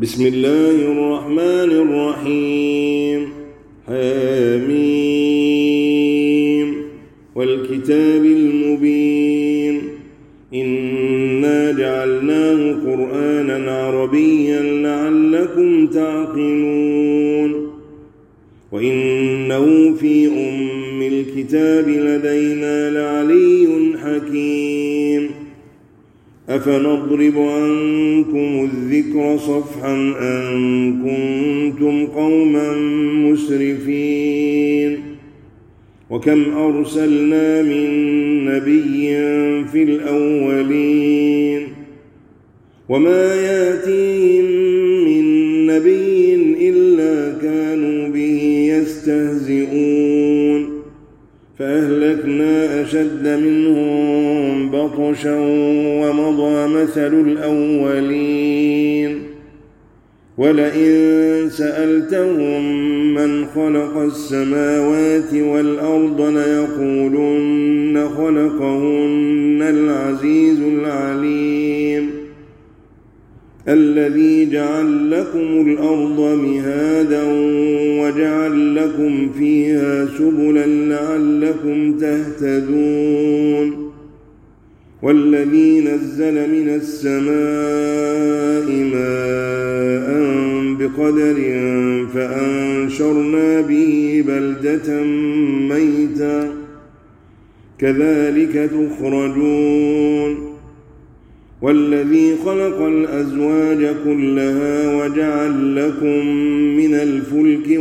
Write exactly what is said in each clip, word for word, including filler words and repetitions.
بسم الله الرحمن الرحيم. حميم والكتاب المبين إنا جعلناه قرآنا عربيا لعلكم تعقلون وإنه في أم الكتاب لدينا لعلي حكيم. أفنضرب عنكم الذكر صفحا أن كنتم قوما مسرفين وكم أرسلنا من نبي في الأولين وما يأتيهم من نبي إلا كانوا به يستهزئون فأهلكنا أشد منهم بطشا ومضى مثل الأولين ولئن سألتهم من خلق السماوات والأرض ليقولن خلقهن العزيز العليم الذي جعل لكم الأرض مهادا وجعل لكم فيها سبلا لعلكم تهتدون والذي نزل من السماء ماء بقدر فأنشرنا به بلدة ميتا كذلك تخرجون والذي خلق الأزواج كلها وجعل لكم من الفلك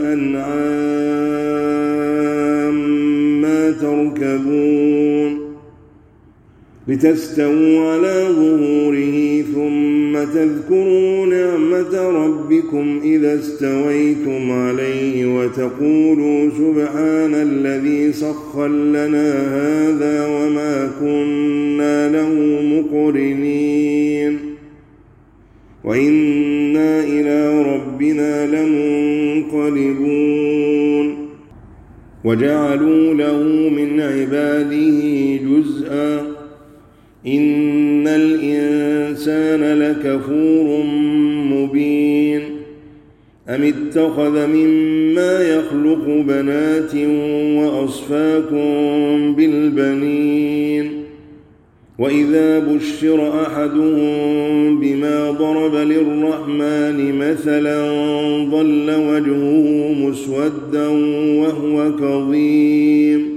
والأنعام ما تركبون لتستووا على ظهوره ثم تذكروا نعمة ربكم إذا استويتم عليه وتقولوا سبحان الذي سخر لنا هذا وما كنا له مقرنين وإنا إلى ربنا لمنقلبون وجعلوا له من عباده جزءا إن الإنسان لكفور مبين أم اتخذ مما يخلق بنات وأصفاكم بالبنين وإذا بشر أحدهم بما ضرب للرحمن مثلا ظل وجهه مسودا وهو كظيم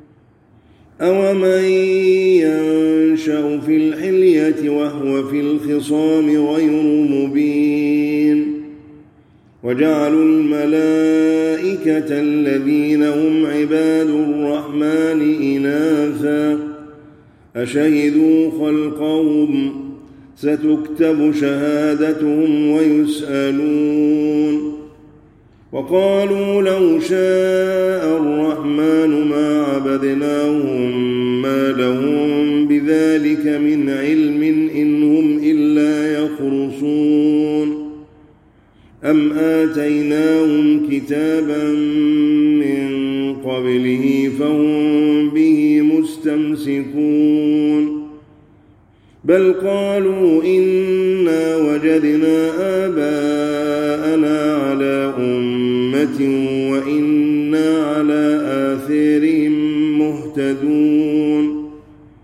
أومن ينشأ في الحلية وهو في الخصام غير مبين وجعلوا الملائكة الذين هم عباد الرحمن إناثا أشهدوا خلقهم ستكتب شهادتهم ويسألون وقالوا لو شاء الرحمن ما عبدناهم ما لهم بذلك من علم إن هم إلا يخرصون أم آتيناهم كتابا من قبله فهم به مستمسكون بل قالوا إنا وجدنا آباءنا على أمة وإنا على آثارهم مهتدون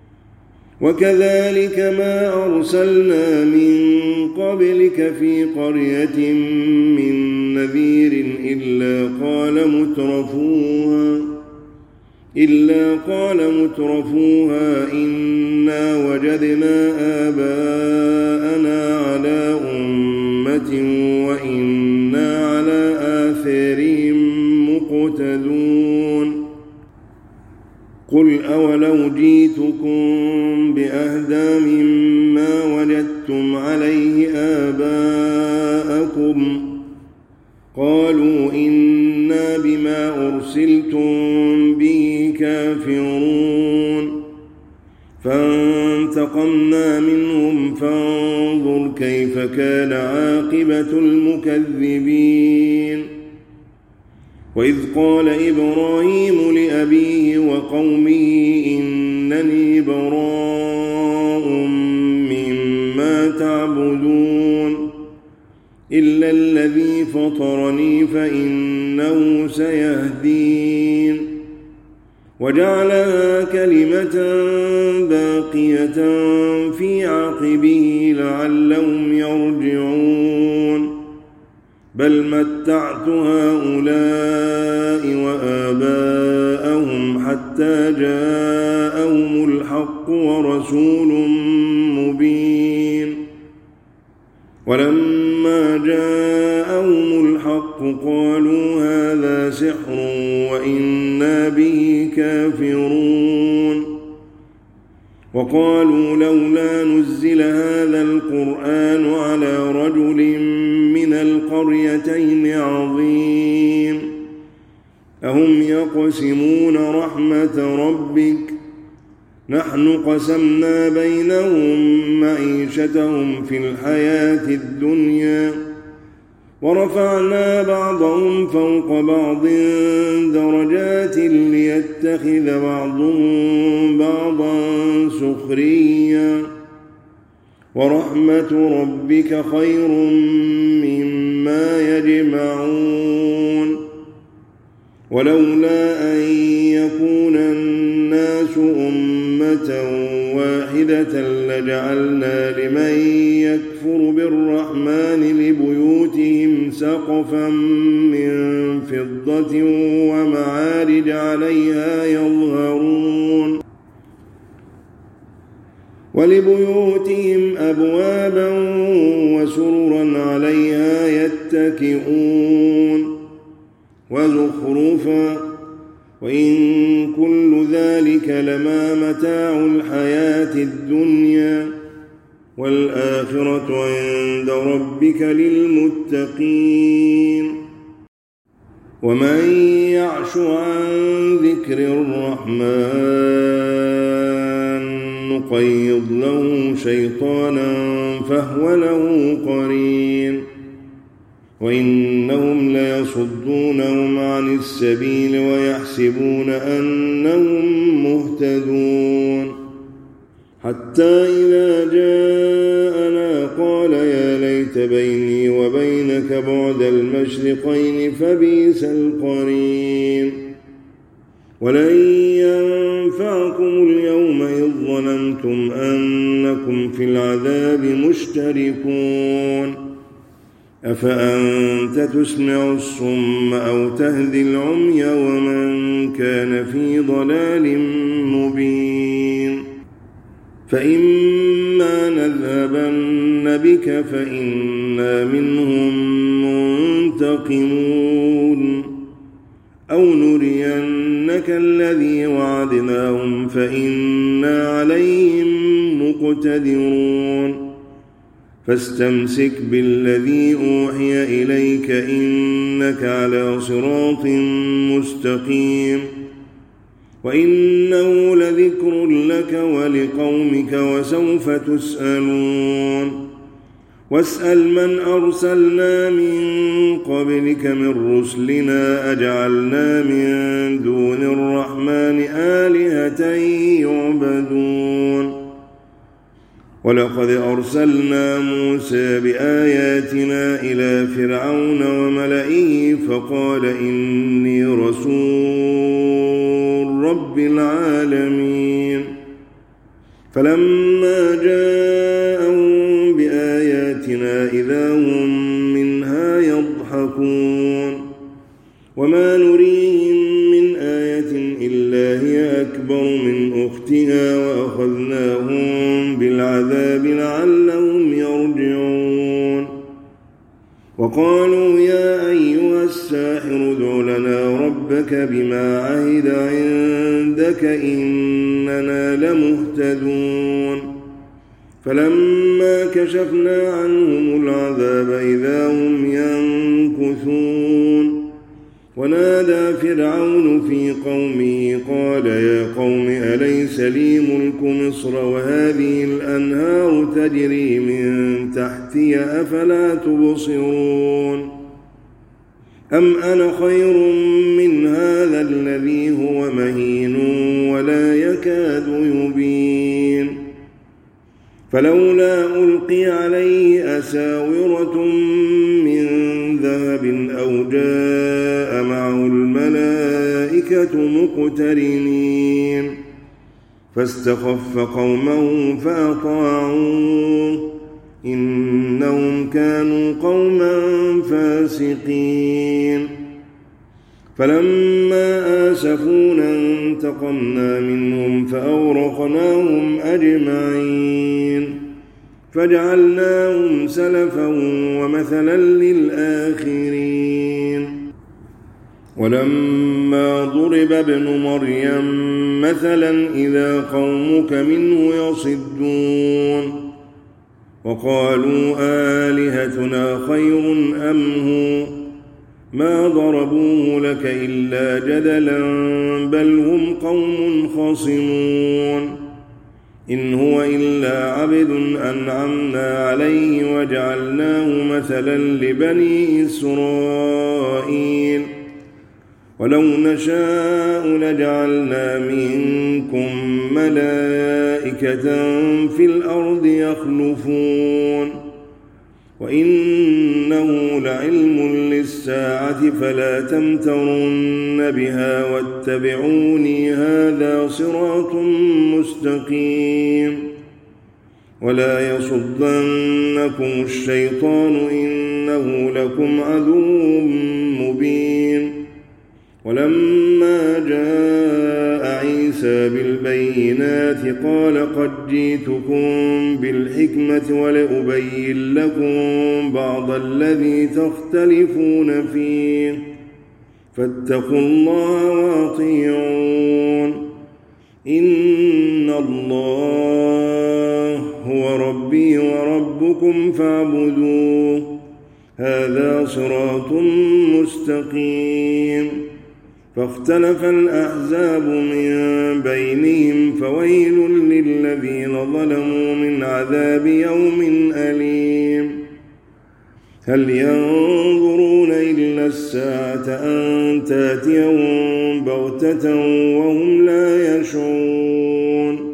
وكذلك ما أرسلنا من قبلك في قرية من نذير إلا قال مترفوها إلا قال مترفوها إنا وجدنا آباءنا على أمة وإنا على آثارهم مقتدون قل أولو جئتكم بأهدى مما وجدتم عليه آباءكم قالوا إنا بما أرسلتم به كافرون فانتقمنا منهم فانظر كيف كان عاقبة المكذبين وإذ قال إبراهيم لأبيه وقومه إنني براء مما تعبدون إلا الذي فطرني فإنه سيهدين وجعلها كلمة باقية في عقبه لعلهم يرجعون بل متعت هؤلاء وآباءهم حتى جاءهم الحق ورسول مبين ولما جاءهم الحق قالوا هذا سحر وإنا به كافرون وقالوا لولا نزل هذا القرآن على رجل من القريتين عظيم أهم يقسمون رحمة ربك نحن قسمنا بينهم معيشتهم في الحياة الدنيا ورفعنا بعضهم فوق بعض درجات ليتخذ بعضهم بعضا سخريا ورحمة ربك خير مما يجمعون ولولا أن يكون الناس أمة واحدة لجعلنا لمن يكفر بالرحمن لبيوتهم سقفا من فضة ومعارج عليها يظهرون ولبيوتهم أبوابا وسررا عليها يتكئون وزخرفا وإن كل ذلك لما متاع الحياة الدنيا والآخرة عند ربك للمتقين ومن يعش عن ذكر الرحمن نقيض له شيطانا فهو له قرين وإنهم ليصدونهم عن السبيل ويحسبون أنهم مهتدون حتى إذا جاءنا قال يا ليت بيني وبينك بعد المشرقين فبئس القرين ولن ينفعكم اليوم إذ ظننتم أنكم في العذاب مشتركون أفأنت تسمع الصم أو تهدي العمي ومن كان في ضلال مبين فإما نذهبن بك فإنا منهم منتقمون أو نرينك الذي وعدناهم فإنا عليهم مقتدرون فاستمسك بالذي أوحي إليك إنك على صراط مستقيم وإنه لذكر لك ولقومك وسوف تسألون واسأل من أرسلنا من قبلك من رسلنا أجعلنا من دون الرحمن آلهة يعبدون ولقد أرسلنا موسى بآياتنا إلى فرعون وملئه فقال إني رسول رب العالمين فلما جاءهم بآياتنا إذا هم منها يضحكون وما نريهم من آية إلا هي أكبر من أختها وأخذناهم بالعذاب لعلهم يرجعون وقالوا يا أيها الساحر ادع لنا ربك بما عهد عندك إننا لمهتدون فلما كشفنا عنهم العذاب إذا هم ينكثون ونادى فرعون في قومه قال يا قوم أليس لي ملك مصر وهذه الأنهار تجري من تحتي أفلا تبصرون أم أنا خير من هذا الذي هو مهين ولا يكاد يبين فلولا ألقي عليه أساورة الملائكة مقترنين فاستخف قومه فأطاعوه إنهم كانوا قوما فاسقين فلما آسفونا انتقمنا منهم فأغرقناهم أجمعين فجعلناهم سلفا ومثلا للآخرين ولما ضرب ابن مريم مثلا إذا قومك منه يصدون وقالوا آلهتنا خير أم هو ما ضربوه لك إلا جدلا بل هم قوم خصمون إن هو إلا عبد أنعمنا عليه وجعلناه مثلا لبني إسرائيل ولو نشاء لجعلنا منكم ملائكة في الأرض يخلفون وإنه لعلم للساعة فلا تمترن بها واتبعوني هذا صراط مستقيم ولا يصدنكم الشيطان إنه لكم عدو مبين ولما جاء عيسى بالبينات قال قد جئتكم بالحكمة ولأبين لكم بعض الذي تختلفون فيه فاتقوا الله وأطيعون إن الله هو ربي وربكم فاعبدوه هذا صراط مستقيم فاختلف الأحزاب من بينهم فويل للذين ظلموا من عذاب يوم أليم هل ينظرون إلا الساعة أن تأتيهم بغتة وهم لا يشعرون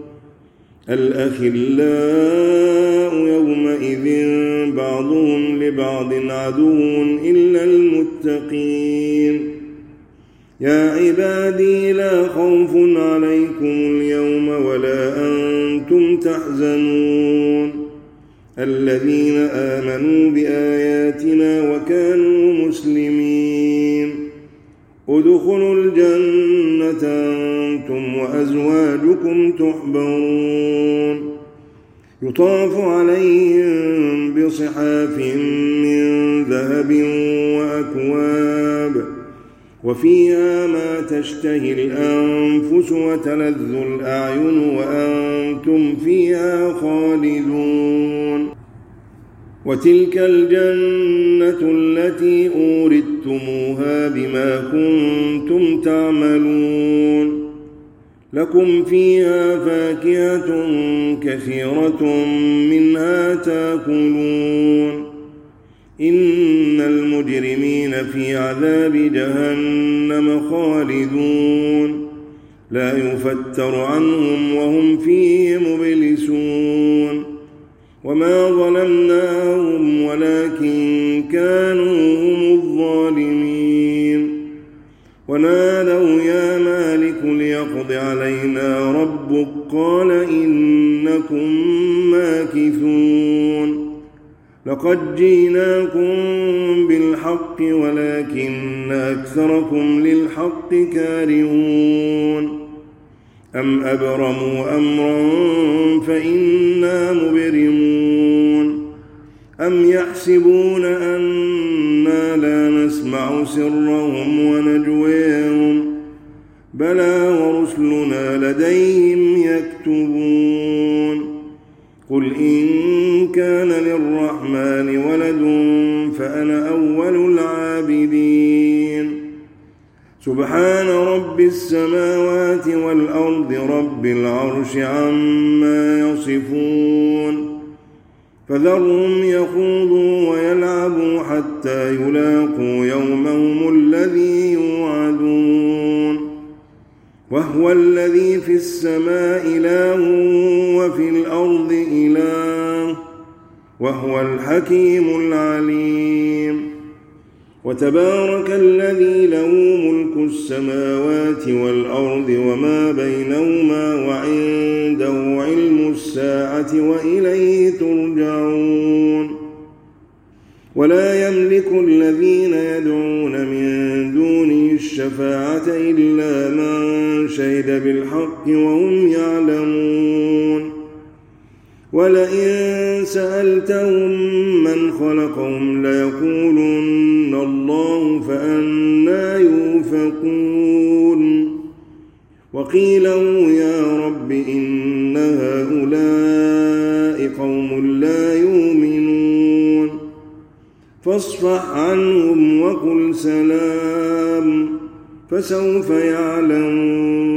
الأخلاء يومئذ بعضهم لبعض عدو إلا المتقين يا عبادي لا خوف عليكم اليوم ولا أنتم تحزنون الذين آمنوا بآياتنا وكانوا مسلمين ادخلوا الجنة أنتم وأزواجكم تحبرون يطاف عليهم بصحاف من ذهب وأكواب وفيها ما تشتهي الأنفس وتلذ الأعين وأنتم فيها خالدون وتلك الجنة التي أورثتموها بما كنتم تعملون لكم فيها فاكهة كثيرة منها تأكلون إن المجرمين في عذاب جهنم خالدون لا يفتر عنهم وهم فيه مبلسون وما ظلمناهم ولكن كانوا هم الظالمين ونادوا يا مالك ليقض علينا ربك قال إنكم ماكثون لقد جئناكم بالحق ولكن أكثركم للحق كارهون أم أبرموا أمرا فإنا مبرمون أم يحسبون أنا لا نسمع سرهم ونجويهم بلى ورسلنا لديهم يكتبون قل إن كان للرحمن ولد فأنا أول العابدين سبحان رب السماوات والأرض رب العرش عما يصفون فذرهم يخوضوا ويلعبوا حتى يلاقوا يومهم الذي يوعدون وهو الذي في السماء إله وفي الأرض إله وهو الحكيم العليم وتبارك الذي له ملك السماوات والأرض وما بينهما وعنده علم الساعة وإليه ترجعون ولا يملك الذين يدعون من دونه الشفاعة إلا من شهد بالحق وهم يعلمون ولئن سألتهم من خلقهم ليقولن الله فأنى يؤفكون وقيله يا رب إن هؤلاء قوم لا يؤمنون فاصفح عنهم وقل سلام فسوف يعلمون